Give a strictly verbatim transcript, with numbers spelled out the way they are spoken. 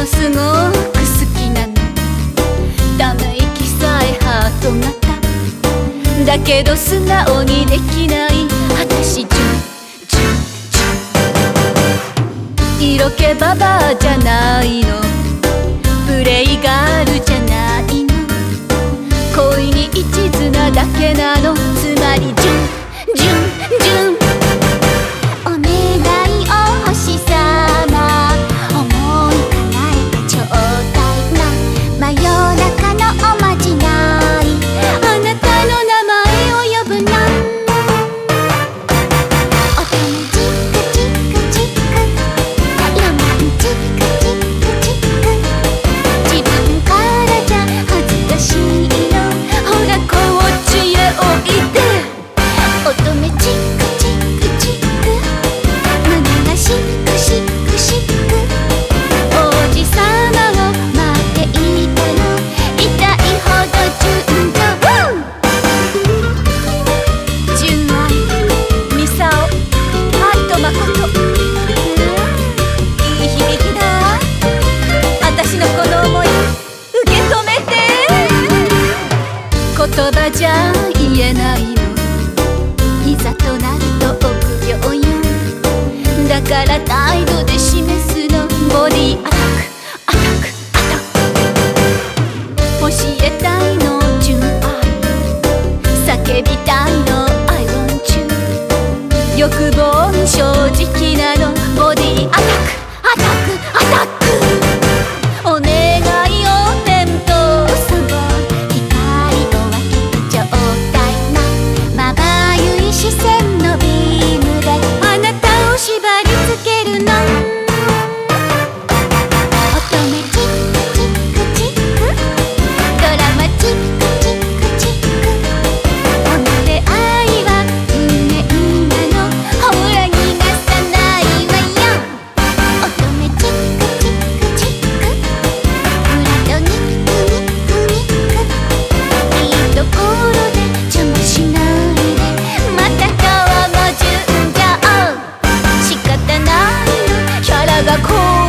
すごく好きなの。ため息さえハート型だけど素直にできない私。ジュンジュンジュン色気ババアじゃないの、プレイガールじゃないの、恋に一途なだけなの。つまりジュンジュンジュン。お願いお星さま、思い叶えてちょうだいな。真夜中のおまじない、あなたの名前を呼ぶの。乙女チクチクチク、ロマンチクチクチク。自分からじゃ恥ずかしいの、ほらこっちへおいで。乙女チクチクチク、胸がシクシクシク。王子様を待っていたの、痛いほど純情。純愛、ミサオ、ハットマコト。いい響きだ。私のこの想い受け止めて。言葉じゃ言えないの、いざとなると臆病よ。だから態度で示すの。ボディアタックアタックアタック。教えたいの純愛、叫びたいの I want you。 欲望に正直なの。ボディアタックアタックアタック。お願いお天道様、光を分けてちょうだいな。まばゆい視線のビームであなたを縛り付けるの。乙女チクチクチク、ドラマチクチクチク。己愛は運命なの、ほら逃がさないわよ。乙女チクチクチク、裏とニクニクニク。いいところで邪魔しないで、また今日も純情。仕方ないの、キャラが濃い